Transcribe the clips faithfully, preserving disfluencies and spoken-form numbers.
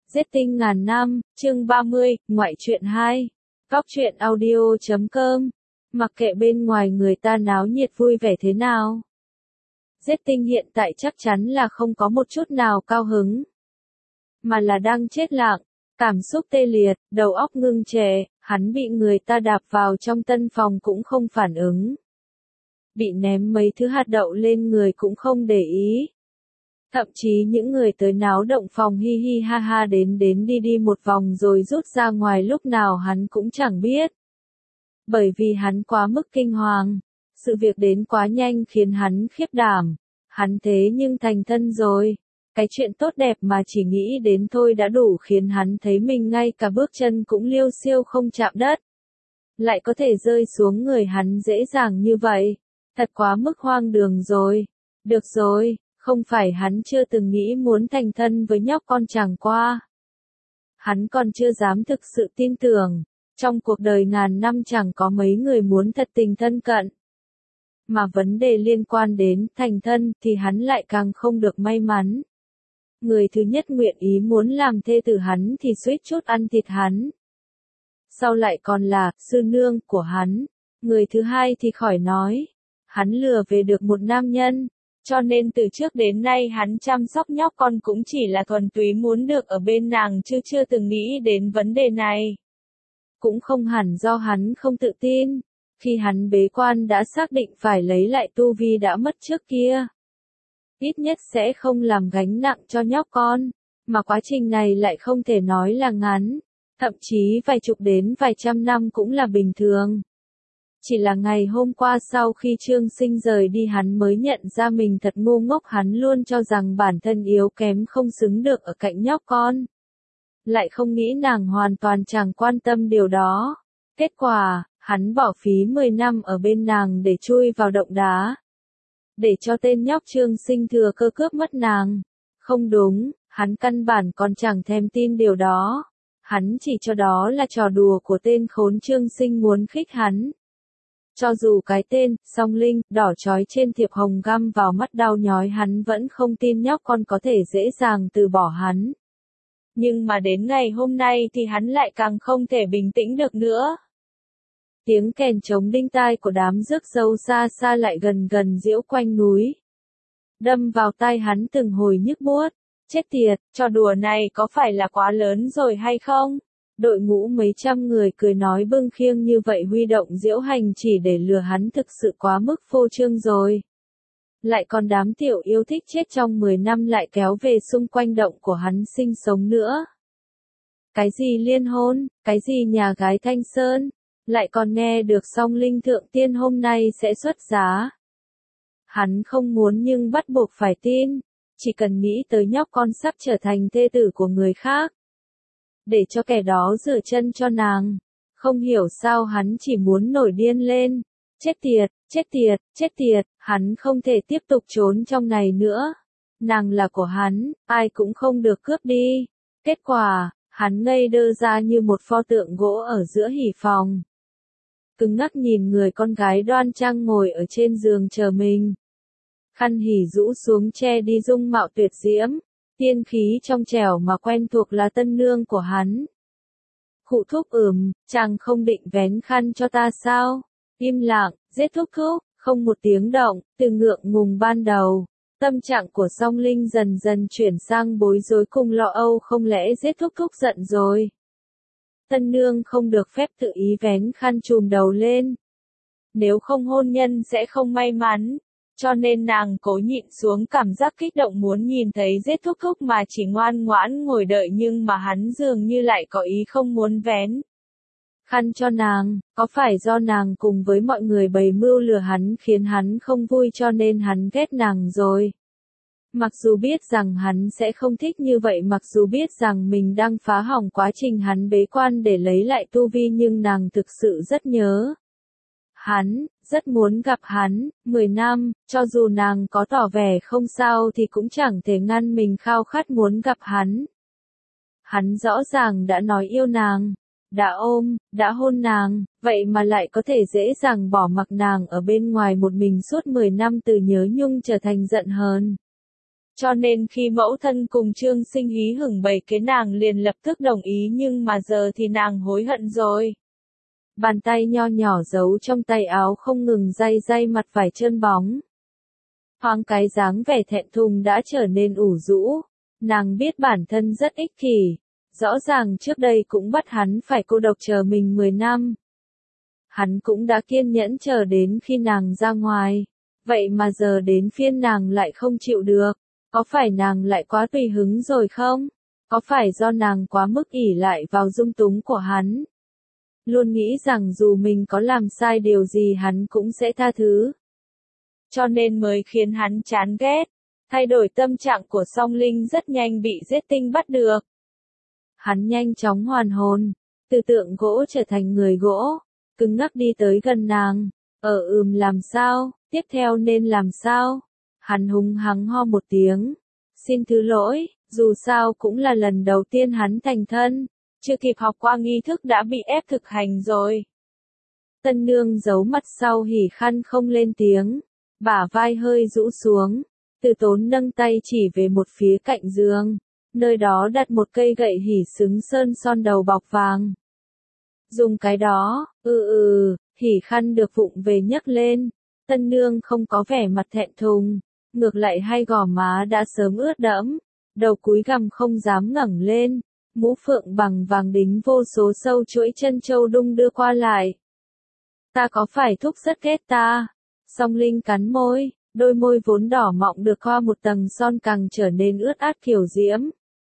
Giết tinh ngàn năm, chương ba mươi, ngoại truyện hai. Góc truyện audio chấm com. Mặc kệ bên ngoài người ta náo nhiệt vui vẻ thế nào. Giết tinh hiện tại chắc chắn là không có một chút nào cao hứng. Mà là đang chết lặng, cảm xúc tê liệt, đầu óc ngưng trệ, hắn bị người ta đạp vào trong tân phòng cũng không phản ứng. Bị ném mấy thứ hạt đậu lên người cũng không để ý. Thậm chí những người tới náo động phòng hi hi ha ha đến đến đi đi một vòng rồi rút ra ngoài lúc nào hắn cũng chẳng biết. Bởi vì hắn quá mức kinh hoàng, sự việc đến quá nhanh khiến hắn khiếp đảm, hắn thế nhưng thành thân rồi. Cái chuyện tốt đẹp mà chỉ nghĩ đến thôi đã đủ khiến hắn thấy mình ngay cả bước chân cũng liêu xiêu không chạm đất. Lại có thể rơi xuống người hắn dễ dàng như vậy, thật quá mức hoang đường rồi. Được rồi. Không phải hắn chưa từng nghĩ muốn thành thân với nhóc con chẳng qua. Hắn còn chưa dám thực sự tin tưởng, trong cuộc đời ngàn năm chẳng có mấy người muốn thật tình thân cận. Mà vấn đề liên quan đến thành thân thì hắn lại càng không được may mắn. Người thứ nhất nguyện ý muốn làm thê tử hắn thì suýt chút ăn thịt hắn. Sau lại còn là sư nương của hắn. Người thứ hai thì khỏi nói. Hắn lừa về được một nam nhân. Cho nên từ trước đến nay hắn chăm sóc nhóc con cũng chỉ là thuần túy muốn được ở bên nàng chứ chưa từng nghĩ đến vấn đề này. Cũng không hẳn do hắn không tự tin, khi hắn bế quan đã xác định phải lấy lại tu vi đã mất trước kia. Ít nhất sẽ không làm gánh nặng cho nhóc con, mà quá trình này lại không thể nói là ngắn, thậm chí vài chục đến vài trăm năm cũng là bình thường. Chỉ là ngày hôm qua sau khi Trương Sinh rời đi hắn mới nhận ra mình thật ngu ngốc, hắn luôn cho rằng bản thân yếu kém không xứng được ở cạnh nhóc con. Lại không nghĩ nàng hoàn toàn chẳng quan tâm điều đó. Kết quả, hắn bỏ phí mười năm ở bên nàng để chui vào động đá. Để cho tên nhóc Trương Sinh thừa cơ cướp mất nàng. Không đúng, hắn căn bản còn chẳng thèm tin điều đó. Hắn chỉ cho đó là trò đùa của tên khốn Trương Sinh muốn khích hắn. Cho dù cái tên, song linh, đỏ chói trên thiệp hồng găm vào mắt đau nhói hắn vẫn không tin nhóc con có thể dễ dàng từ bỏ hắn. Nhưng mà đến ngày hôm nay thì hắn lại càng không thể bình tĩnh được nữa. Tiếng kèn trống đinh tai của đám rước dâu xa xa lại gần gần giễu quanh núi. Đâm vào tai hắn từng hồi nhức buốt. Chết tiệt, trò đùa này có phải là quá lớn rồi hay không? Đội ngũ mấy trăm người cười nói bưng khiêng như vậy huy động diễu hành chỉ để lừa hắn thực sự quá mức phô trương rồi. Lại còn đám tiểu yêu thích chết trong mười năm lại kéo về xung quanh động của hắn sinh sống nữa. Cái gì liên hôn, cái gì nhà gái Thanh Sơn, lại còn nghe được song linh thượng tiên hôm nay sẽ xuất giá. Hắn không muốn nhưng bắt buộc phải tin, chỉ cần nghĩ tới nhóc con sắp trở thành thê tử của người khác. Để cho kẻ đó rửa chân cho nàng. Không hiểu sao hắn chỉ muốn nổi điên lên. Chết tiệt, chết tiệt, chết tiệt, hắn không thể tiếp tục trốn trong này nữa. Nàng là của hắn, ai cũng không được cướp đi. Kết quả, hắn ngây đơ ra như một pho tượng gỗ ở giữa hỉ phòng. Cứng ngắc nhìn người con gái đoan trang ngồi ở trên giường chờ mình. Khăn hỉ rũ xuống che đi dung mạo tuyệt diễm. Tiên khí trong trẻo mà quen thuộc là tân nương của hắn. Khụ thúc ừm, chàng không định vén khăn cho ta sao? Im lặng, giết thúc thúc, không một tiếng động, từ ngượng ngùng ban đầu. Tâm trạng của song linh dần dần chuyển sang bối rối cùng lo âu, không lẽ giết thúc thúc giận rồi. Tân nương không được phép tự ý vén khăn trùm đầu lên. Nếu không hôn nhân sẽ không may mắn. Cho nên nàng cố nhịn xuống cảm giác kích động muốn nhìn thấy giết thúc thúc mà chỉ ngoan ngoãn ngồi đợi, nhưng mà hắn dường như lại có ý không muốn vén khăn cho nàng. Có phải do nàng cùng với mọi người bày mưu lừa hắn khiến hắn không vui cho nên hắn ghét nàng rồi. Mặc dù biết rằng hắn sẽ không thích như vậy, mặc dù biết rằng mình đang phá hỏng quá trình hắn bế quan để lấy lại tu vi, nhưng nàng thực sự rất nhớ hắn, rất muốn gặp hắn. Mười năm, cho dù nàng có tỏ vẻ không sao thì cũng chẳng thể ngăn mình khao khát muốn gặp hắn. Hắn rõ ràng đã nói yêu nàng, đã ôm, đã hôn nàng, vậy mà lại có thể dễ dàng bỏ mặc nàng ở bên ngoài một mình suốt mười năm, từ nhớ nhung trở thành giận hờn. Cho nên khi mẫu thân cùng Trương Sinh hí hửng bày kế nàng liền lập tức đồng ý, nhưng mà giờ thì nàng hối hận rồi. Bàn tay nho nhỏ giấu trong tay áo không ngừng day day mặt vải trơn bóng. Thoáng cái dáng vẻ thẹn thùng đã trở nên ủ rũ. Nàng biết bản thân rất ích kỷ. Rõ ràng trước đây cũng bắt hắn phải cô độc chờ mình mười năm. Hắn cũng đã kiên nhẫn chờ đến khi nàng ra ngoài. Vậy mà giờ đến phiên nàng lại không chịu được. Có phải nàng lại quá tùy hứng rồi không? Có phải do nàng quá mức ỷ lại vào dung túng của hắn? Luôn nghĩ rằng dù mình có làm sai điều gì hắn cũng sẽ tha thứ. Cho nên mới khiến hắn chán ghét. Thay đổi tâm trạng của Song Linh rất nhanh bị Giết Tinh bắt được. Hắn nhanh chóng hoàn hồn, từ tượng gỗ trở thành người gỗ, cứng ngắc đi tới gần nàng. Ở ừm làm sao, tiếp theo nên làm sao? Hắn hung hăng ho một tiếng. Xin thứ lỗi, dù sao cũng là lần đầu tiên hắn thành thân, chưa kịp học qua nghi thức đã bị ép thực hành rồi. Tân nương giấu mặt sau hỉ khăn không lên tiếng, bả vai hơi rũ xuống, Từ Tốn nâng tay chỉ về một phía cạnh giường, nơi đó đặt một cây gậy hỉ xứng sơn son đầu bọc vàng. Dùng cái đó, ừ ừ, hỉ khăn được vụng về nhấc lên, tân nương không có vẻ mặt thẹn thùng, ngược lại hai gò má đã sớm ướt đẫm, đầu cúi gằm không dám ngẩng lên, mũ phượng bằng vàng đính vô số sâu chuỗi chân châu đung đưa qua lại. Ta có phải thúc rất ghét ta? Song Linh cắn môi, đôi môi vốn đỏ mọng được thoa một tầng son càng trở nên ướt át kiều diễm.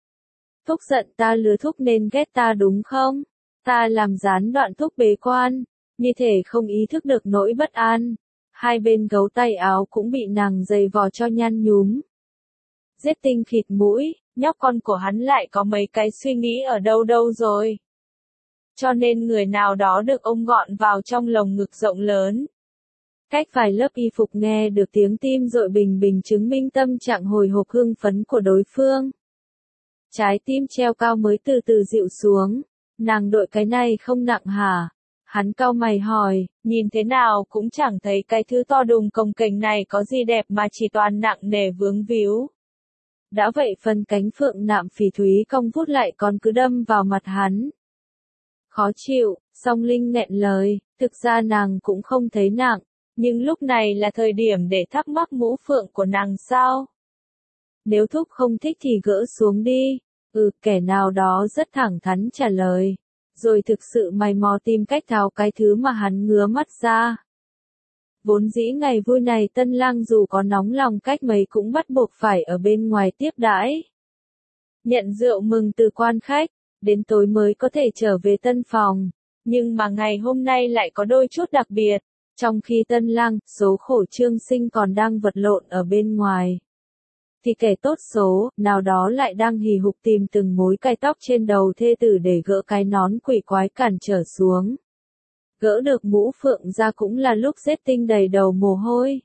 Thúc giận ta lừa thúc nên ghét ta đúng không? Ta làm gián đoạn thúc bế quan, như thể không ý thức được nỗi bất an. Hai bên gấu tay áo cũng bị nàng giày vò cho nhăn nhúm. Giết Tinh khịt mũi, nhóc con của hắn lại có mấy cái suy nghĩ ở đâu đâu rồi. Cho nên người nào đó được ôm gọn vào trong lồng ngực rộng lớn. Cách vài lớp y phục nghe được tiếng tim dội bình bình chứng minh tâm trạng hồi hộp hưng phấn của đối phương. Trái tim treo cao mới từ từ dịu xuống. Nàng đội cái này không nặng hả? Hắn cau mày hỏi, nhìn thế nào cũng chẳng thấy cái thứ to đùng cồng kềnh này có gì đẹp mà chỉ toàn nặng nề vướng víu. Đã vậy phần cánh phượng nạm phỉ thúy cong vút lại còn cứ đâm vào mặt hắn. Khó chịu, Song Linh nghẹn lời, thực ra nàng cũng không thấy nặng, nhưng lúc này là thời điểm để thắc mắc mũ phượng của nàng sao? Nếu thúc không thích thì gỡ xuống đi. Ừ, kẻ nào đó rất thẳng thắn trả lời. Rồi thực sự mày mò tìm cách tháo cái thứ mà hắn ngứa mắt ra. Vốn dĩ ngày vui này tân lang dù có nóng lòng cách mấy cũng bắt buộc phải ở bên ngoài tiếp đãi. Nhận rượu mừng từ quan khách, đến tối mới có thể trở về tân phòng. Nhưng mà ngày hôm nay lại có đôi chút đặc biệt. Trong khi tân lang, số khổ Trương Sinh còn đang vật lộn ở bên ngoài. Thì kẻ tốt số, nào đó lại đang hì hục tìm từng mối cài tóc trên đầu thê tử để gỡ cái nón quỷ quái cản trở xuống. Gỡ được mũ phượng ra cũng là lúc Giết Tinh đầy đầu mồ hôi.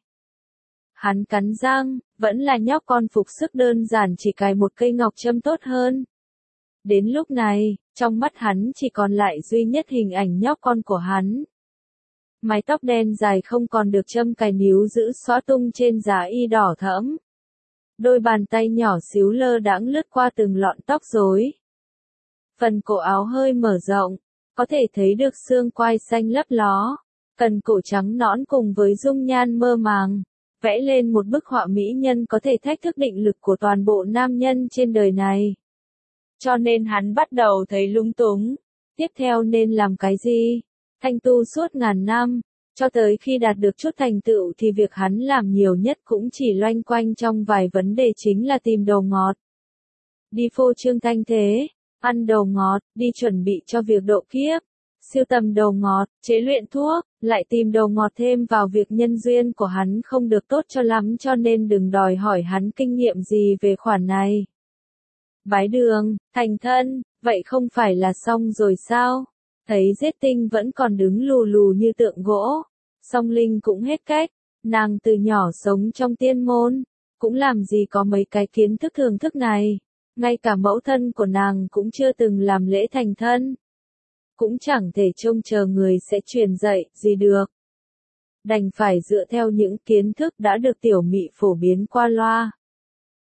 Hắn cắn răng, vẫn là nhóc con phục sức đơn giản chỉ cài một cây ngọc châm tốt hơn. Đến lúc này, trong mắt hắn chỉ còn lại duy nhất hình ảnh nhóc con của hắn. Mái tóc đen dài không còn được châm cài níu giữ xóa tung trên giá y đỏ thẫm. Đôi bàn tay nhỏ xíu lơ đãng lướt qua từng lọn tóc rối. Phần cổ áo hơi mở rộng, có thể thấy được xương quai xanh lấp ló, cần cổ trắng nõn cùng với dung nhan mơ màng, vẽ lên một bức họa mỹ nhân có thể thách thức định lực của toàn bộ nam nhân trên đời này. Cho nên hắn bắt đầu thấy lung túng, tiếp theo nên làm cái gì? Thanh tu suốt ngàn năm. Cho tới khi đạt được chút thành tựu thì việc hắn làm nhiều nhất cũng chỉ loanh quanh trong vài vấn đề chính là tìm đồ ngọt. Đi phô trương thanh thế, ăn đồ ngọt, đi chuẩn bị cho việc độ kiếp, sưu tầm đồ ngọt, chế luyện thuốc, lại tìm đồ ngọt thêm vào việc nhân duyên của hắn không được tốt cho lắm cho nên đừng đòi hỏi hắn kinh nghiệm gì về khoản này. Bái đường, thành thân, vậy không phải là xong rồi sao? Thấy Giết Tinh vẫn còn đứng lù lù như tượng gỗ. Song Linh cũng hết cách, nàng từ nhỏ sống trong tiên môn, cũng làm gì có mấy cái kiến thức thường thức này, ngay cả mẫu thân của nàng cũng chưa từng làm lễ thành thân. Cũng chẳng thể trông chờ người sẽ truyền dạy gì được. Đành phải dựa theo những kiến thức đã được tiểu mị phổ biến qua loa.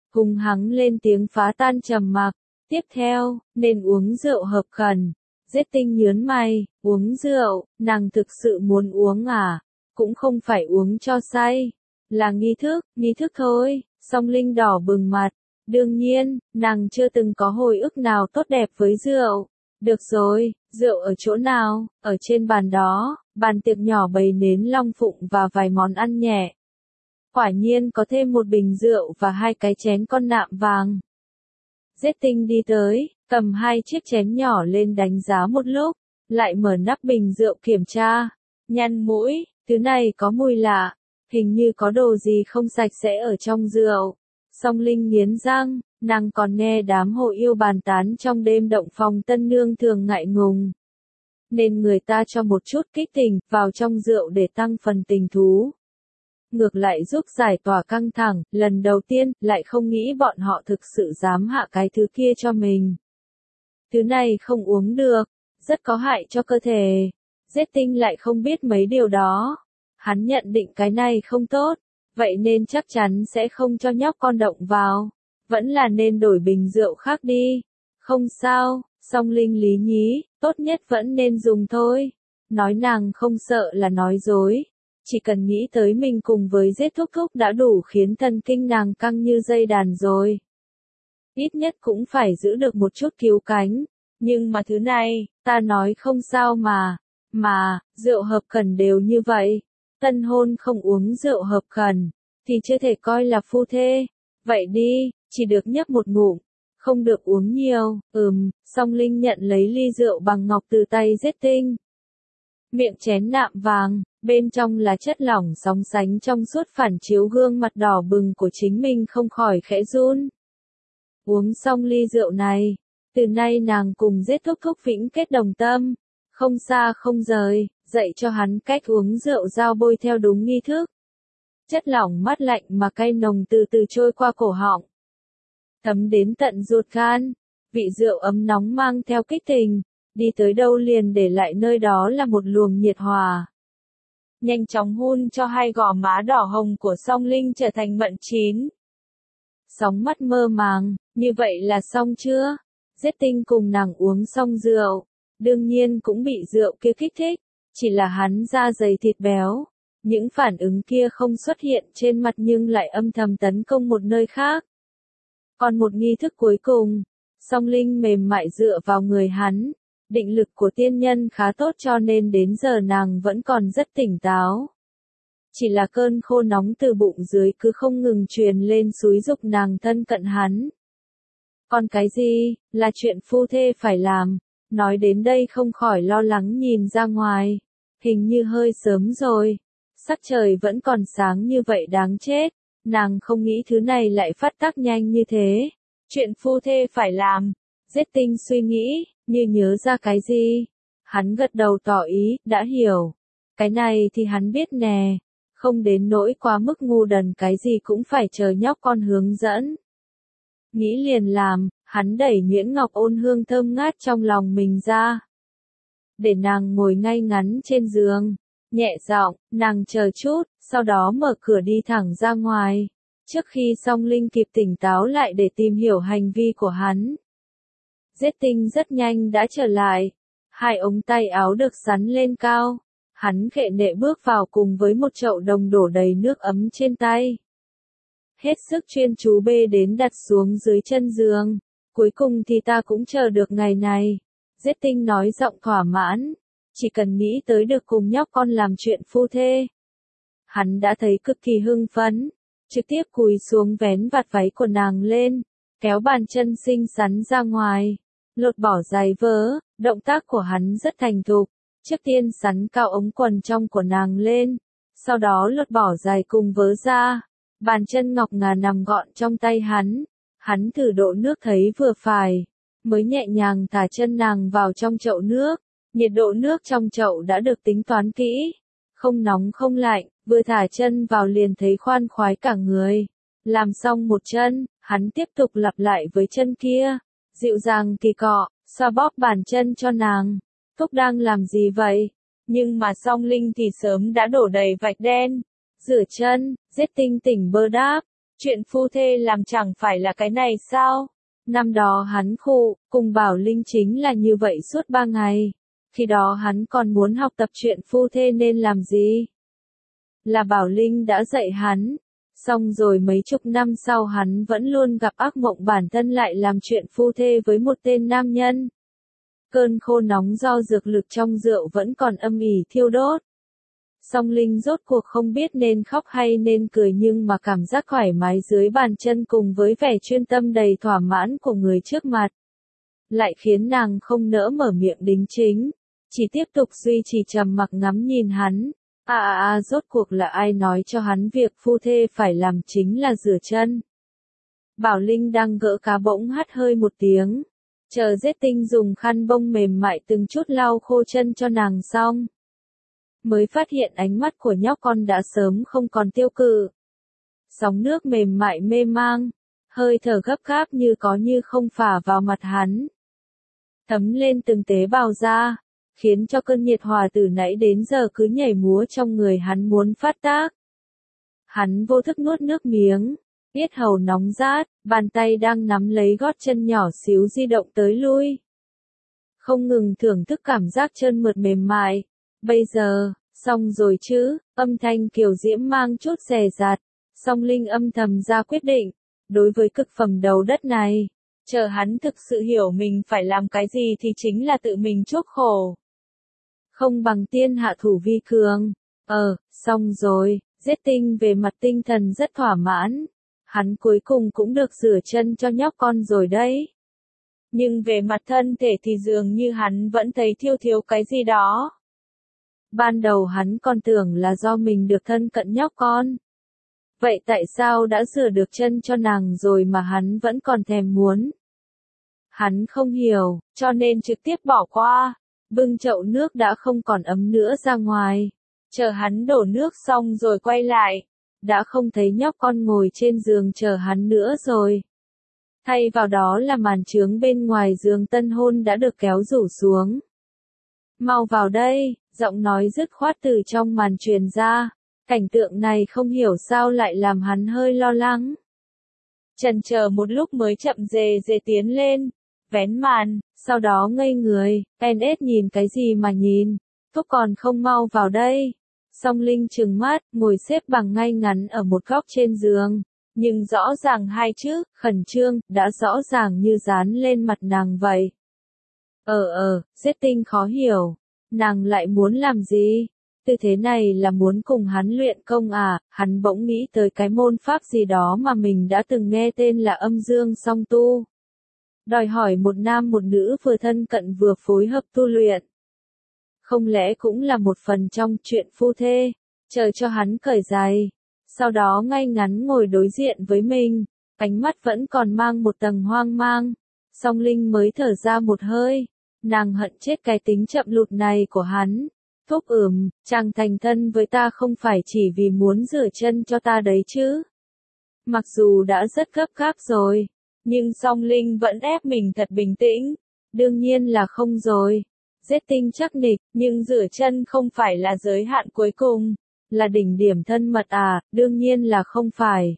hung hăng lên tiếng phá tan trầm mặc. Tiếp theo, nên uống rượu hợp khẩn. Giết Tinh nhớn mày, uống rượu, nàng thực sự muốn uống à? Cũng không phải uống cho say. Là nghi thức, nghi thức thôi. Song Linh đỏ bừng mặt. Đương nhiên, nàng chưa từng có hồi ức nào tốt đẹp với rượu. Được rồi, rượu ở chỗ nào? Ở trên bàn đó, bàn tiệc nhỏ bày nến long phụng và vài món ăn nhẹ. Quả nhiên có thêm một bình rượu và hai cái chén con nạm vàng. Giết Tinh đi tới, cầm hai chiếc chén nhỏ lên đánh giá một lúc, lại mở nắp bình rượu kiểm tra, nhăn mũi, thứ này có mùi lạ, hình như có đồ gì không sạch sẽ ở trong rượu. Song Linh nghiến răng, nàng còn nghe đám hộ yêu bàn tán trong đêm động phòng tân nương thường ngại ngùng. Nên người ta cho một chút kích tình vào trong rượu để tăng phần tình thú. Ngược lại giúp giải tỏa căng thẳng, lần đầu tiên, lại không nghĩ bọn họ thực sự dám hạ cái thứ kia cho mình. Thứ này không uống được, rất có hại cho cơ thể. Giết Tinh lại không biết mấy điều đó. Hắn nhận định cái này không tốt, vậy nên chắc chắn sẽ không cho nhóc con động vào. Vẫn là nên đổi bình rượu khác đi. Không sao, Song Linh lý nhí, tốt nhất vẫn nên dùng thôi. Nói nàng không sợ là nói dối. Chỉ cần nghĩ tới mình cùng với Giết Thúc Thúc đã đủ khiến thần kinh nàng căng như dây đàn rồi. Ít nhất cũng phải giữ được một chút cứu cánh. Nhưng mà thứ này, ta nói không sao mà. Mà, rượu hợp khẩn đều như vậy. Tân hôn không uống rượu hợp khẩn, thì chưa thể coi là phu thê. Vậy đi, chỉ được nhấp một ngụm, không được uống nhiều. Ừm, Song Linh nhận lấy ly rượu bằng ngọc từ tay Giết Tinh. Miệng chén nạm vàng, bên trong là chất lỏng sóng sánh trong suốt phản chiếu gương mặt đỏ bừng của chính mình không khỏi khẽ run. Uống xong ly rượu này, từ nay nàng cùng Giết Thúc Thúc vĩnh kết đồng tâm, không xa không rời, dạy cho hắn cách uống rượu dao bôi theo đúng nghi thức. Chất lỏng mát lạnh mà cay nồng từ từ trôi qua cổ họng, thấm đến tận ruột gan, vị rượu ấm nóng mang theo kích tình, đi tới đâu liền để lại nơi đó là một luồng nhiệt hòa. Nhanh chóng hun cho hai gò má đỏ hồng của Song Linh trở thành mận chín. Sóng mắt mơ màng, như vậy là xong chưa? Giết Tinh cùng nàng uống xong rượu, đương nhiên cũng bị rượu kia kích thích, chỉ là hắn da dày thịt béo. Những phản ứng kia không xuất hiện trên mặt nhưng lại âm thầm tấn công một nơi khác. Còn một nghi thức cuối cùng, Song Linh mềm mại dựa vào người hắn. Định lực của tiên nhân khá tốt cho nên đến giờ nàng vẫn còn rất tỉnh táo. Chỉ là cơn khô nóng từ bụng dưới cứ không ngừng truyền lên xúi giục nàng thân cận hắn. Còn cái gì, là chuyện phu thê phải làm, nói đến đây không khỏi lo lắng nhìn ra ngoài. Hình như hơi sớm rồi, sắc trời vẫn còn sáng như vậy đáng chết, nàng không nghĩ thứ này lại phát tác nhanh như thế. Chuyện phu thê phải làm, Giết Tinh suy nghĩ, như nhớ ra cái gì. Hắn gật đầu tỏ ý, đã hiểu. Cái này thì hắn biết nè, không đến nỗi quá mức ngu đần cái gì cũng phải chờ nhóc con hướng dẫn. Nghĩ liền làm, hắn đẩy nhuyễn ngọc ôn hương thơm ngát trong lòng mình ra. Để nàng ngồi ngay ngắn trên giường, nhẹ giọng, nàng chờ chút, sau đó mở cửa đi thẳng ra ngoài. Trước khi Song Linh kịp tỉnh táo lại để tìm hiểu hành vi của hắn. Giết Tinh rất nhanh đã trở lại. Hai ống tay áo được sắn lên cao. Hắn khệ nệ bước vào cùng với một chậu đồng đổ đầy nước ấm trên tay. Hết sức chuyên chú bê đến đặt xuống dưới chân giường. Cuối cùng thì ta cũng chờ được ngày này. Giết Tinh nói giọng thỏa mãn. Chỉ cần nghĩ tới được cùng nhóc con làm chuyện phu thê. Hắn đã thấy cực kỳ hưng phấn. Trực tiếp cúi xuống vén vạt váy của nàng lên. Kéo bàn chân xinh xắn ra ngoài. Lột bỏ giày vớ, động tác của hắn rất thành thục. Trước tiên sắn cao ống quần trong của nàng lên. Sau đó lột bỏ giày cùng vớ ra. Bàn chân ngọc ngà nằm gọn trong tay hắn. Hắn thử độ nước thấy vừa phải. Mới nhẹ nhàng thả chân nàng vào trong chậu nước. Nhiệt độ nước trong chậu đã được tính toán kỹ. Không nóng không lạnh, vừa thả chân vào liền thấy khoan khoái cả người. Làm xong một chân, hắn tiếp tục lặp lại với chân kia. Dịu dàng kỳ cọ, xoa bóp bàn chân cho nàng. Thúc đang làm gì vậy? Nhưng mà Song Linh thì sớm đã đổ đầy vạch đen. Rửa chân, Giết Tinh tỉnh bơ đáp. Chuyện phu thê làm chẳng phải là cái này sao? Năm đó hắn khụ, cùng Bảo Linh chính là như vậy suốt ba ngày. Khi đó hắn còn muốn học tập chuyện phu thê nên làm gì? Là Bảo Linh đã dạy hắn. Xong rồi mấy chục năm sau hắn vẫn luôn gặp ác mộng bản thân lại làm chuyện phu thê với một tên nam nhân. Cơn khô nóng do dược lực trong rượu vẫn còn âm ỉ thiêu đốt. Song Linh rốt cuộc không biết nên khóc hay nên cười nhưng mà cảm giác thoải mái dưới bàn chân cùng với vẻ chuyên tâm đầy thỏa mãn của người trước mặt. Lại khiến nàng không nỡ mở miệng đính chính. Chỉ tiếp tục duy trì trầm mặc ngắm nhìn hắn. À à à rốt cuộc là ai nói cho hắn việc phu thê phải làm chính là rửa chân. Bảo Linh đang gỡ cá bỗng hắt hơi một tiếng. Chờ Giết Tinh dùng khăn bông mềm mại từng chút lau khô chân cho nàng xong. Mới phát hiện ánh mắt của nhóc con đã sớm không còn tiêu cự. Sóng nước mềm mại mê mang, hơi thở gấp gáp như có như không phả vào mặt hắn. Thấm lên từng tế bào da, khiến cho cơn nhiệt hòa từ nãy đến giờ cứ nhảy múa trong người hắn muốn phát tác. Hắn vô thức nuốt nước miếng, yết hầu nóng rát, bàn tay đang nắm lấy gót chân nhỏ xíu di động tới lui. Không ngừng thưởng thức cảm giác trơn mượt mềm mại. Bây giờ, xong rồi chứ, âm thanh kiều diễm mang chút dè dặt. Song Linh âm thầm ra quyết định, đối với cực phẩm đầu đất này, chờ hắn thực sự hiểu mình phải làm cái gì thì chính là tự mình chuốc khổ. Không bằng tiên hạ thủ vi cường. Ờ, xong rồi, Giết Tinh về mặt tinh thần rất thỏa mãn. Hắn cuối cùng cũng được rửa chân cho nhóc con rồi đấy. Nhưng về mặt thân thể thì dường như hắn vẫn thấy thiếu thiếu cái gì đó. Ban đầu hắn còn tưởng là do mình được thân cận nhóc con. Vậy tại sao đã rửa được chân cho nàng rồi mà hắn vẫn còn thèm muốn? Hắn không hiểu, cho nên trực tiếp bỏ qua. Bưng chậu nước đã không còn ấm nữa ra ngoài. Chờ hắn đổ nước xong rồi quay lại. Đã không thấy nhóc con ngồi trên giường chờ hắn nữa rồi. Thay vào đó là màn trướng bên ngoài giường tân hôn đã được kéo rủ xuống. Mau vào đây, giọng nói dứt khoát từ trong màn truyền ra. Cảnh tượng này không hiểu sao lại làm hắn hơi lo lắng. Chần chờ một lúc mới chậm rề rề tiến lên, vén màn, sau đó ngây người, en ét nhìn cái gì mà nhìn, thúc còn không mau vào đây. Song Linh trừng mắt, ngồi xếp bằng ngay ngắn ở một góc trên giường, nhưng rõ ràng hai chữ, khẩn trương, đã rõ ràng như dán lên mặt nàng vậy. Ờ ờ, Giết Tinh khó hiểu, nàng lại muốn làm gì? Tư thế này là muốn cùng hắn luyện công à? Hắn bỗng nghĩ tới cái môn pháp gì đó mà mình đã từng nghe tên là âm dương song tu. Đòi hỏi một nam một nữ vừa thân cận vừa phối hợp tu luyện. Không lẽ cũng là một phần trong chuyện phu thê? Chờ cho hắn cởi giày, sau đó ngay ngắn ngồi đối diện với mình, ánh mắt vẫn còn mang một tầng hoang mang. Song Linh mới thở ra một hơi, nàng hận chết cái tính chậm lụt này của hắn. Thúc ừm, chàng thành thân với ta không phải chỉ vì muốn rửa chân cho ta đấy chứ. Mặc dù đã rất gấp gáp rồi, nhưng Song Linh vẫn ép mình thật bình tĩnh. Đương nhiên là không rồi. Giết Tinh chắc nịch, nhưng rửa chân không phải là giới hạn cuối cùng, là đỉnh điểm thân mật à, đương nhiên là không phải.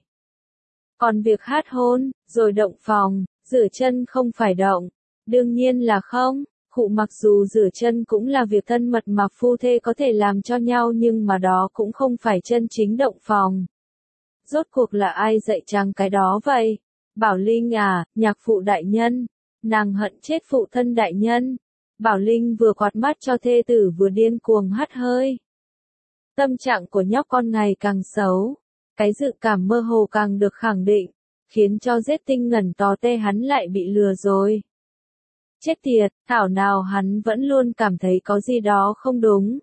Còn việc hát hôn, rồi động phòng, rửa chân không phải động, đương nhiên là không. Khụ mặc dù rửa chân cũng là việc thân mật mà phu thê có thể làm cho nhau nhưng mà đó cũng không phải chân chính động phòng. Rốt cuộc là ai dạy chàng cái đó vậy? Bảo Linh à, nhạc phụ đại nhân. Nàng hận chết phụ thân đại nhân. Bảo Linh vừa quạt mắt cho thê tử vừa điên cuồng hắt hơi. Tâm trạng của nhóc con ngày càng xấu. Cái dự cảm mơ hồ càng được khẳng định, khiến cho Giết Tinh ngẩn tó tê hắn lại bị lừa rồi. Chết tiệt, thảo nào hắn vẫn luôn cảm thấy có gì đó không đúng.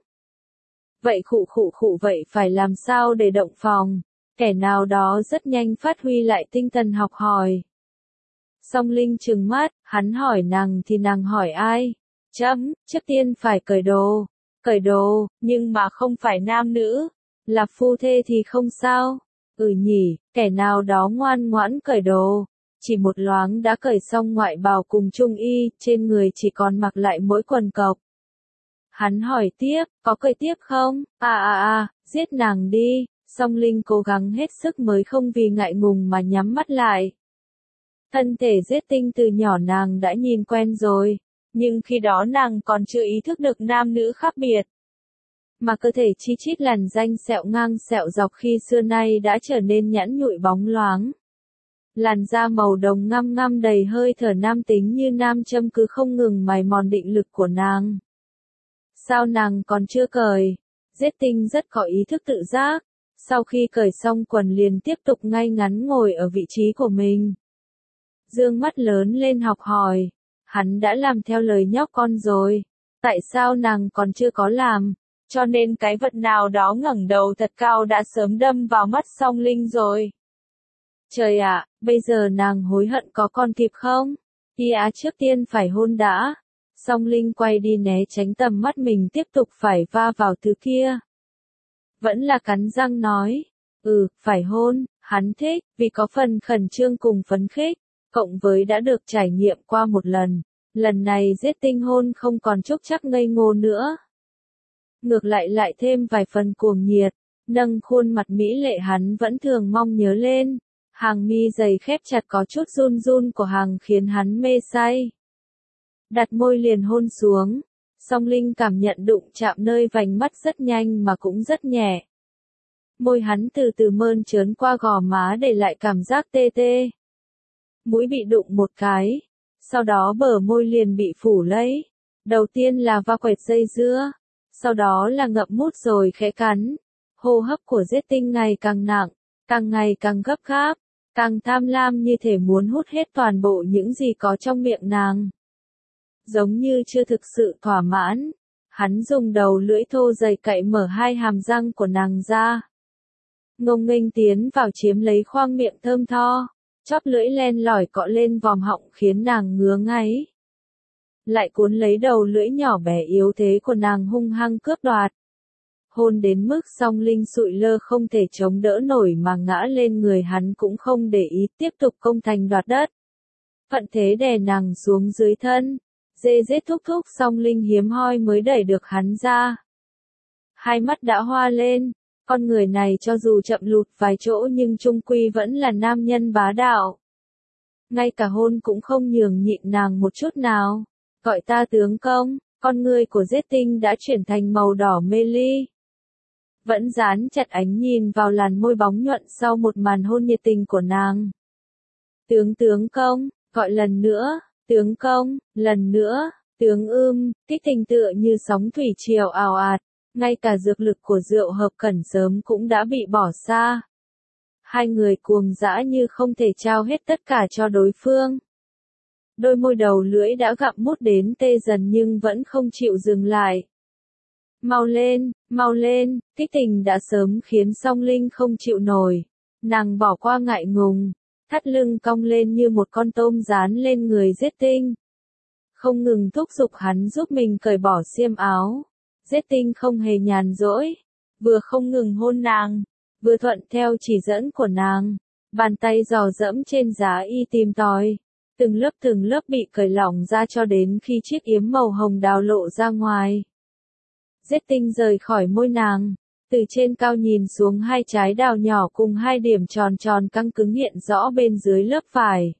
Vậy khụ khụ khụ vậy phải làm sao để động phòng? Kẻ nào đó rất nhanh phát huy lại tinh thần học hỏi. Song Linh trừng mắt, hắn hỏi nàng thì nàng hỏi ai? Chấm, trước tiên phải cởi đồ. Cởi đồ, nhưng mà không phải nam nữ. Là phu thê thì không sao. Ừ nhỉ, kẻ nào đó ngoan ngoãn cởi đồ. Chỉ một loáng đã cởi xong ngoại bào cùng trung y, trên người chỉ còn mặc lại mỗi quần cộc. Hắn hỏi tiếp, có cởi tiếp không? À à à, giết nàng đi. Song Linh cố gắng hết sức mới không vì ngại ngùng mà nhắm mắt lại. Thân thể giết tinh từ nhỏ nàng đã nhìn quen rồi, nhưng khi đó nàng còn chưa ý thức được nam nữ khác biệt. Mà cơ thể chi chít làn ranh sẹo ngang sẹo dọc khi xưa nay đã trở nên nhẵn nhụi bóng loáng. Làn da màu đồng ngăm ngăm đầy hơi thở nam tính như nam châm cứ không ngừng mài mòn định lực của nàng. Sao nàng còn chưa cởi? Giết tinh rất có ý thức tự giác. Sau khi cởi xong quần liền tiếp tục ngay ngắn ngồi ở vị trí của mình. Dương mắt lớn lên học hỏi. Hắn đã làm theo lời nhóc con rồi. Tại sao nàng còn chưa có làm? Cho nên cái vật nào đó ngẩng đầu thật cao đã sớm đâm vào mắt Song Linh rồi. Trời ạ, bây giờ nàng hối hận có con kịp không? Ý á trước tiên phải hôn đã. Song Linh quay đi né tránh tầm mắt mình tiếp tục phải va vào thứ kia. Vẫn là cắn răng nói. Ừ, phải hôn, hắn thích, vì có phần khẩn trương cùng phấn khích, cộng với đã được trải nghiệm qua một lần. Lần này giết tinh hôn không còn chốc chắc ngây ngô nữa. Ngược lại lại thêm vài phần cuồng nhiệt, nâng khuôn mặt mỹ lệ hắn vẫn thường mong nhớ lên. Hàng mi dày khép chặt có chút run run của hàng khiến hắn mê say. Đặt môi liền hôn xuống. Song Linh cảm nhận đụng chạm nơi vành mắt rất nhanh mà cũng rất nhẹ. Môi hắn từ từ mơn trớn qua gò má để lại cảm giác tê tê. Mũi bị đụng một cái. Sau đó bờ môi liền bị phủ lấy. Đầu tiên là va quẹt dây dưa. Sau đó là ngậm mút rồi khẽ cắn. Hô hấp của giết tinh ngày càng nặng, càng ngày càng gấp gáp, càng tham lam như thể muốn hút hết toàn bộ những gì có trong miệng nàng. Giống như chưa thực sự thỏa mãn, hắn dùng đầu lưỡi thô dày cạy mở hai hàm răng của nàng ra. Ngông nghênh tiến vào chiếm lấy khoang miệng thơm tho, chóp lưỡi len lỏi cọ lên vòm họng khiến nàng ngứa ngáy. Lại cuốn lấy đầu lưỡi nhỏ bé yếu thế của nàng hung hăng cướp đoạt. Hôn đến mức Song Linh sụi lơ không thể chống đỡ nổi mà ngã lên người hắn cũng không để ý tiếp tục công thành đoạt đất. Phận thế đè nàng xuống dưới thân, dê dết thúc thúc Song Linh hiếm hoi mới đẩy được hắn ra. Hai mắt đã hoa lên, con người này cho dù chậm lụt vài chỗ nhưng chung quy vẫn là nam nhân bá đạo. Ngay cả hôn cũng không nhường nhịn nàng một chút nào. Gọi ta tướng công, con người của giết tinh đã chuyển thành màu đỏ mê ly. Vẫn dán chặt ánh nhìn vào làn môi bóng nhuận sau một màn hôn nhiệt tình của nàng. Tướng tướng công, gọi lần nữa, tướng công, lần nữa, tướng ưm, kích tình tựa như sóng thủy triều ào ạt, ngay cả dược lực của rượu hợp cẩn sớm cũng đã bị bỏ xa. Hai người cuồng dã như không thể trao hết tất cả cho đối phương. Đôi môi đầu lưỡi đã gặm mút đến tê dần nhưng vẫn không chịu dừng lại. Mau lên, mau lên, kích tình đã sớm khiến Song Linh không chịu nổi. Nàng bỏ qua ngại ngùng, thắt lưng cong lên như một con tôm dán lên người giết tinh. Không ngừng thúc giục hắn giúp mình cởi bỏ xiêm áo. Giết tinh không hề nhàn rỗi, vừa không ngừng hôn nàng, vừa thuận theo chỉ dẫn của nàng. Bàn tay dò dẫm trên giá y tìm tòi. Từng lớp từng lớp bị cởi lỏng ra cho đến khi chiếc yếm màu hồng đào lộ ra ngoài. Giết tinh rời khỏi môi nàng, từ trên cao nhìn xuống hai trái đào nhỏ cùng hai điểm tròn tròn căng cứng hiện rõ bên dưới lớp vải.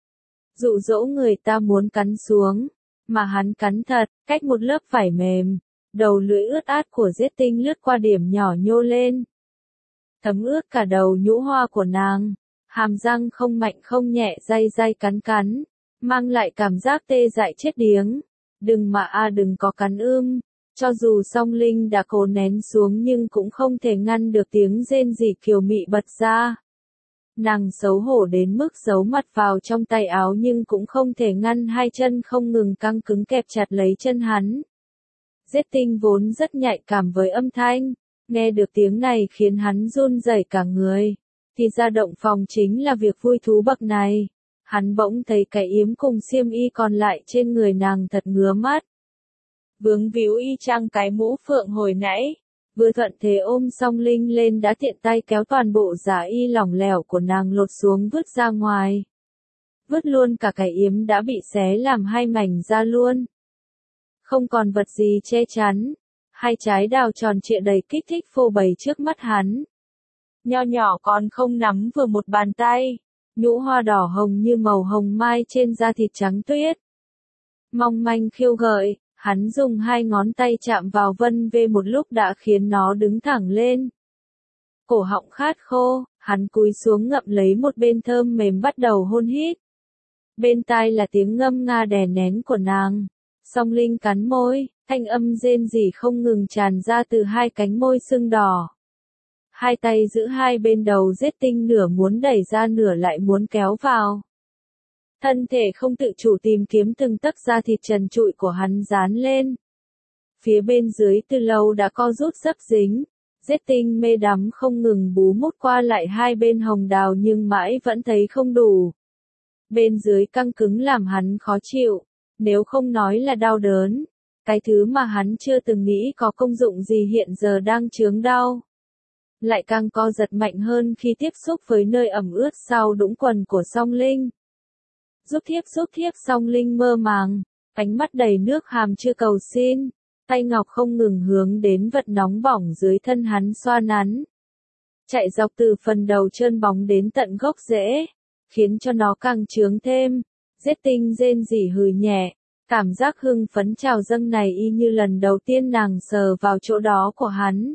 Dụ dỗ người ta muốn cắn xuống, mà hắn cắn thật, cách một lớp vải mềm, đầu lưỡi ướt át của giết tinh lướt qua điểm nhỏ nhô lên. Thấm ướt cả đầu nhũ hoa của nàng. Hàm răng không mạnh không nhẹ day day cắn cắn, mang lại cảm giác tê dại chết điếng. Đừng mà a à đừng có cắn ưm. Cho dù Song Linh đã cố nén xuống nhưng cũng không thể ngăn được tiếng rên rỉ kiều mị bật ra. Nàng xấu hổ đến mức giấu mặt vào trong tay áo nhưng cũng không thể ngăn hai chân không ngừng căng cứng kẹp chặt lấy chân hắn. Giết tinh vốn rất nhạy cảm với âm thanh, nghe được tiếng này khiến hắn run rẩy cả người. Thì ra động phòng chính là việc vui thú bậc này. Hắn bỗng thấy cái yếm cùng xiêm y còn lại trên người nàng thật ngứa mắt. Vướng víu y chang cái mũ phượng hồi nãy. Vừa thuận thế ôm Song Linh lên đã tiện tay kéo toàn bộ giá y lỏng lẻo của nàng lột xuống vứt ra ngoài. Vứt luôn cả cái yếm đã bị xé làm hai mảnh ra luôn. Không còn vật gì che chắn. Hai trái đào tròn trịa đầy kích thích phô bày trước mắt hắn. nho nhỏ còn không nắm vừa một bàn tay, nhũ hoa đỏ hồng như màu hồng mai trên da thịt trắng tuyết. Mong manh khiêu gợi, hắn dùng hai ngón tay chạm vào vân vê một lúc đã khiến nó đứng thẳng lên. Cổ họng khát khô, hắn cúi xuống ngậm lấy một bên thơm mềm bắt đầu hôn hít. Bên tai là tiếng ngâm nga đè nén của nàng. Song Linh cắn môi, thanh âm rên rỉ không ngừng tràn ra từ hai cánh môi sưng đỏ. Hai tay giữ hai bên đầu giết tinh nửa muốn đẩy ra nửa lại muốn kéo vào. Thân thể không tự chủ tìm kiếm từng tấc da thịt trần trụi của hắn dán lên. Phía bên dưới từ lâu đã co rút dấp dính. Giết tinh mê đắm không ngừng bú mút qua lại hai bên hồng đào nhưng mãi vẫn thấy không đủ. Bên dưới căng cứng làm hắn khó chịu, nếu không nói là đau đớn. Cái thứ mà hắn chưa từng nghĩ có công dụng gì hiện giờ đang chướng đau. Lại càng co giật mạnh hơn khi tiếp xúc với nơi ẩm ướt sau đũng quần của Song Linh. Giúp thiếp giúp thiếp Song Linh mơ màng, ánh mắt đầy nước hàm chưa cầu xin. Tay ngọc không ngừng hướng đến vật nóng bỏng dưới thân hắn xoa nắn. Chạy dọc từ phần đầu trơn bóng đến tận gốc rễ, khiến cho nó càng trướng thêm. Giết tinh rên rỉ hừ nhẹ, cảm giác hưng phấn trào dâng này y như lần đầu tiên nàng sờ vào chỗ đó của hắn.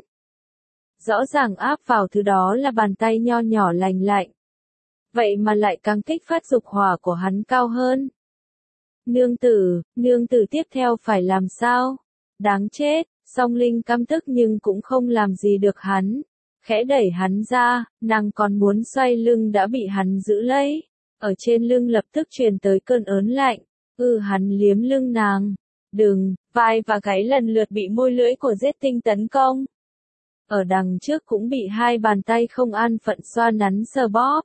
Rõ ràng áp vào thứ đó là bàn tay nho nhỏ lành lạnh. Vậy mà lại càng kích phát dục hỏa của hắn cao hơn. Nương tử, nương tử tiếp theo phải làm sao? Đáng chết, Song Linh căm tức nhưng cũng không làm gì được hắn. Khẽ đẩy hắn ra, nàng còn muốn xoay lưng đã bị hắn giữ lấy. Ở trên lưng lập tức truyền tới cơn ớn lạnh. Ừ hắn liếm lưng nàng. Đừng, vai và gáy lần lượt bị môi lưỡi của giết tinh tấn công. Ở đằng trước cũng bị hai bàn tay không an phận xoa nắn sờ bóp.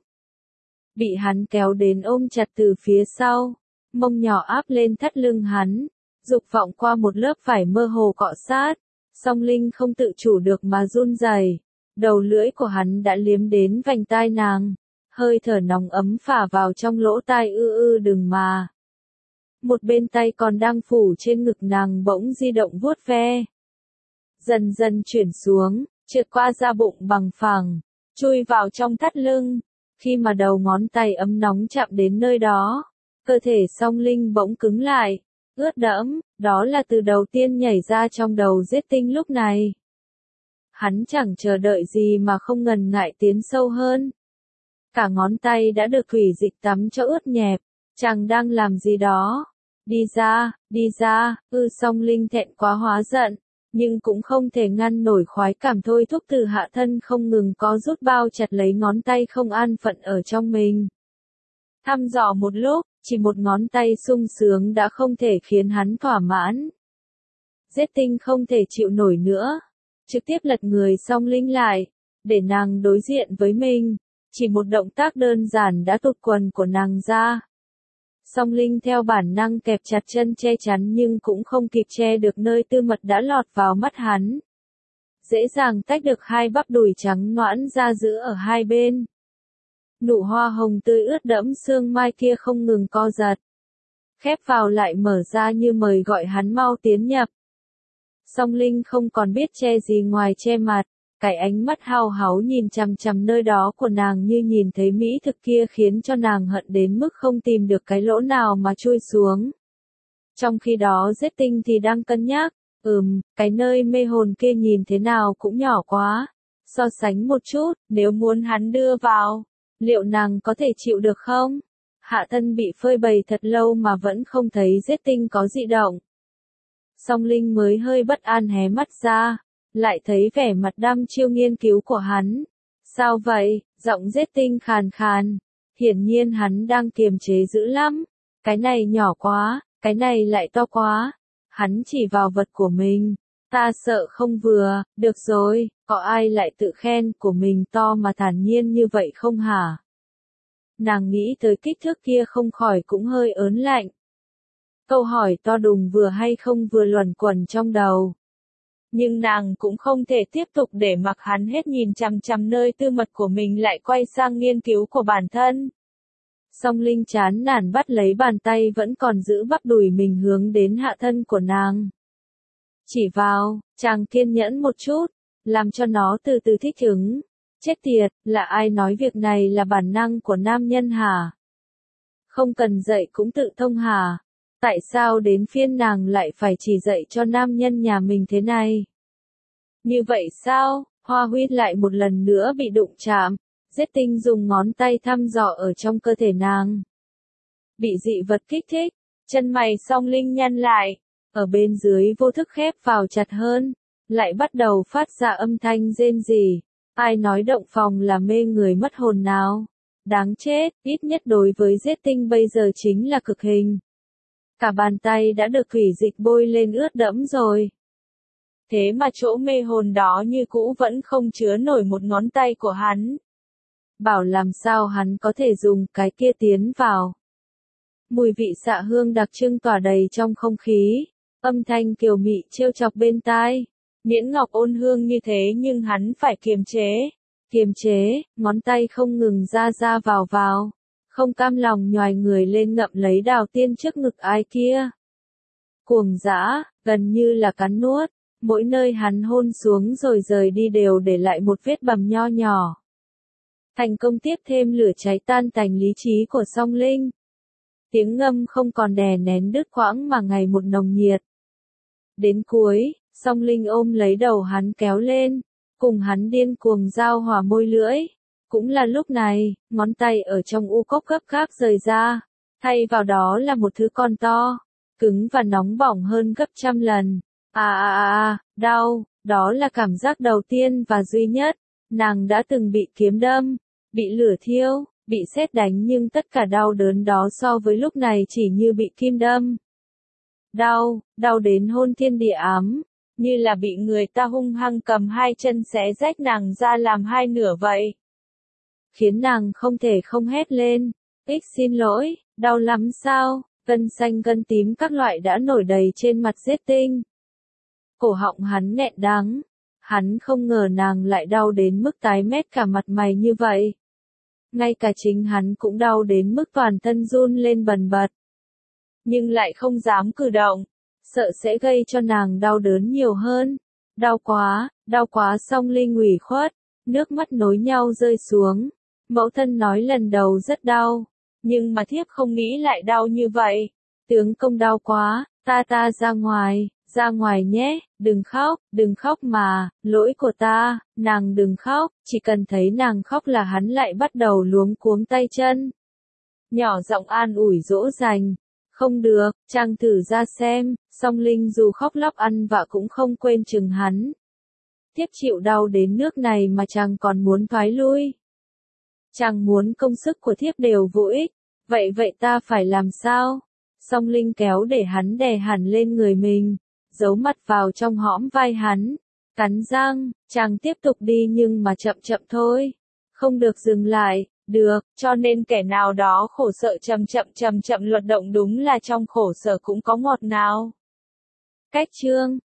Bị hắn kéo đến ôm chặt từ phía sau. Mông nhỏ áp lên thắt lưng hắn. Dục vọng qua một lớp vải mơ hồ cọ sát, Song Linh không tự chủ được mà run rẩy. Đầu lưỡi của hắn đã liếm đến vành tai nàng, hơi thở nóng ấm phả vào trong lỗ tai ư ư đừng mà. Một bên tay còn đang phủ trên ngực nàng bỗng di động vuốt ve. Dần dần chuyển xuống, trượt qua da bụng bằng phẳng, chui vào trong thắt lưng. Khi mà đầu ngón tay ấm nóng chạm đến nơi đó, cơ thể Song Linh bỗng cứng lại. Ướt đẫm, đó là từ đầu tiên nhảy ra trong đầu giết tinh lúc này. Hắn chẳng chờ đợi gì mà không ngần ngại tiến sâu hơn. Cả ngón tay đã được thủy dịch tắm cho ướt nhẹp, chàng đang làm gì đó. Đi ra, đi ra, ư Song Linh thẹn quá hóa giận, nhưng cũng không thể ngăn nổi khoái cảm thôi thúc từ hạ thân không ngừng có rút bao chặt lấy ngón tay không an phận ở trong mình. Thăm dò một lúc, chỉ một ngón tay sung sướng đã không thể khiến hắn thỏa mãn. Giết tinh không thể chịu nổi nữa. Trực tiếp lật người Song Linh lại, để nàng đối diện với mình. Chỉ một động tác đơn giản đã tụt quần của nàng ra. Song Linh theo bản năng kẹp chặt chân che chắn nhưng cũng không kịp che được nơi tư mật đã lọt vào mắt hắn. Dễ dàng tách được hai bắp đùi trắng nõn ra giữ ở hai bên. Nụ hoa hồng tươi ướt đẫm sương mai kia không ngừng co giật. Khép vào lại mở ra như mời gọi hắn mau tiến nhập. Song Linh không còn biết che gì ngoài che mặt. Cái ánh mắt hao háu nhìn chằm chằm nơi đó của nàng như nhìn thấy mỹ thực kia khiến cho nàng hận đến mức không tìm được cái lỗ nào mà chui xuống. Trong khi đó giết tinh thì đang cân nhắc. Ừm, cái nơi mê hồn kia nhìn thế nào cũng nhỏ quá. So sánh một chút, nếu muốn hắn đưa vào. Liệu nàng có thể chịu được không? Hạ thân bị phơi bày thật lâu mà vẫn không thấy giết tinh có dị động. Song Linh mới hơi bất an hé mắt ra, lại thấy vẻ mặt đăm chiêu nghiên cứu của hắn. Sao vậy? Giọng giết tinh khàn khàn. Hiển nhiên hắn đang kiềm chế dữ lắm. Cái này nhỏ quá, cái này lại to quá. Hắn chỉ vào vật của mình. Ta sợ không vừa, được rồi, có ai lại tự khen của mình to mà thản nhiên như vậy không hả? Nàng nghĩ tới kích thước kia không khỏi cũng hơi ớn lạnh. Câu hỏi to đùng vừa hay không vừa luẩn quẩn trong đầu. Nhưng nàng cũng không thể tiếp tục để mặc hắn hết nhìn chằm chằm nơi tư mật của mình lại quay sang nghiên cứu của bản thân. Song Linh chán nản bắt lấy bàn tay vẫn còn giữ bắp đùi mình hướng đến hạ thân của nàng. Chỉ vào, chàng kiên nhẫn một chút, làm cho nó từ từ thích ứng. Chết tiệt, là ai nói việc này là bản năng của nam nhân hả? Không cần dạy cũng tự thông hả? Tại sao đến phiên nàng lại phải chỉ dạy cho nam nhân nhà mình thế này? Như vậy sao? Hoa Huy lại một lần nữa bị đụng chạm. Giết Tinh dùng ngón tay thăm dò ở trong cơ thể nàng. Bị dị vật kích thích, chân mày Song Linh nhăn lại, ở bên dưới vô thức khép vào chặt hơn, lại bắt đầu phát ra âm thanh rên rỉ. Ai nói động phòng là mê người mất hồn nào? Đáng chết, ít nhất đối với Giết Tinh bây giờ chính là cực hình. Cả bàn tay đã được thủy dịch bôi lên ướt đẫm rồi. Thế mà chỗ mê hồn đó như cũ vẫn không chứa nổi một ngón tay của hắn. Bảo làm sao hắn có thể dùng cái kia tiến vào. Mùi vị xạ hương đặc trưng tỏa đầy trong không khí, âm thanh kiều mị trêu chọc bên tai. Miễn ngọc ôn hương như thế nhưng hắn phải kiềm chế. Kiềm chế, ngón tay không ngừng ra ra vào vào. Không cam lòng nhoài người lên ngậm lấy đào tiên trước ngực ai kia. Cuồng dã, gần như là cắn nuốt. Mỗi nơi hắn hôn xuống rồi rời đi đều để lại một vết bầm nho nhỏ. Thành công tiếp thêm lửa cháy tan tành lý trí của Song Linh. Tiếng ngâm không còn đè nén đứt quãng mà ngày một nồng nhiệt. Đến cuối, Song Linh ôm lấy đầu hắn kéo lên, cùng hắn điên cuồng giao hòa môi lưỡi. Cũng là lúc này, ngón tay ở trong u cốc gấp gáp rời ra, thay vào đó là một thứ con to, cứng và nóng bỏng hơn gấp trăm lần. À à à à, đau, đó là cảm giác đầu tiên và duy nhất. Nàng đã từng bị kiếm đâm, bị lửa thiêu, bị sét đánh nhưng tất cả đau đớn đó so với lúc này chỉ như bị kim đâm. Đau, đau đến hôn thiên địa ám, như là bị người ta hung hăng cầm hai chân xé rách nàng ra làm hai nửa vậy. Khiến nàng không thể không hét lên, ích xin lỗi, đau lắm sao, gân xanh gân tím các loại đã nổi đầy trên mặt Giết Tinh. Cổ họng hắn nghẹn đắng, hắn không ngờ nàng lại đau đến mức tái mét cả mặt mày như vậy. Ngay cả chính hắn cũng đau đến mức toàn thân run lên bần bật. Nhưng lại không dám cử động, sợ sẽ gây cho nàng đau đớn nhiều hơn. Đau quá, đau quá. Song Linh ủy khuất, nước mắt nối nhau rơi xuống. Mẫu thân nói lần đầu rất đau, nhưng mà thiếp không nghĩ lại đau như vậy. Tướng công đau quá, ta ta ra ngoài, ra ngoài nhé, đừng khóc, đừng khóc mà, lỗi của ta, nàng đừng khóc, chỉ cần thấy nàng khóc là hắn lại bắt đầu luống cuống tay chân. Nhỏ giọng an ủi dỗ dành, không được, chàng thử ra xem. Song Linh dù khóc lóc ăn vạ cũng không quên chừng hắn. Thiếp chịu đau đến nước này mà chàng còn muốn thoái lui. Chàng muốn công sức của thiếp đều vô ích, vậy vậy ta phải làm sao? Song Linh kéo để hắn đè hẳn lên người mình, giấu mặt vào trong hõm vai hắn, cắn răng, chàng tiếp tục đi nhưng mà chậm chậm thôi, không được dừng lại, được, cho nên kẻ nào đó khổ sở chậm chậm chậm chậm luật động đúng là trong khổ sở cũng có ngọt nào. Cách chương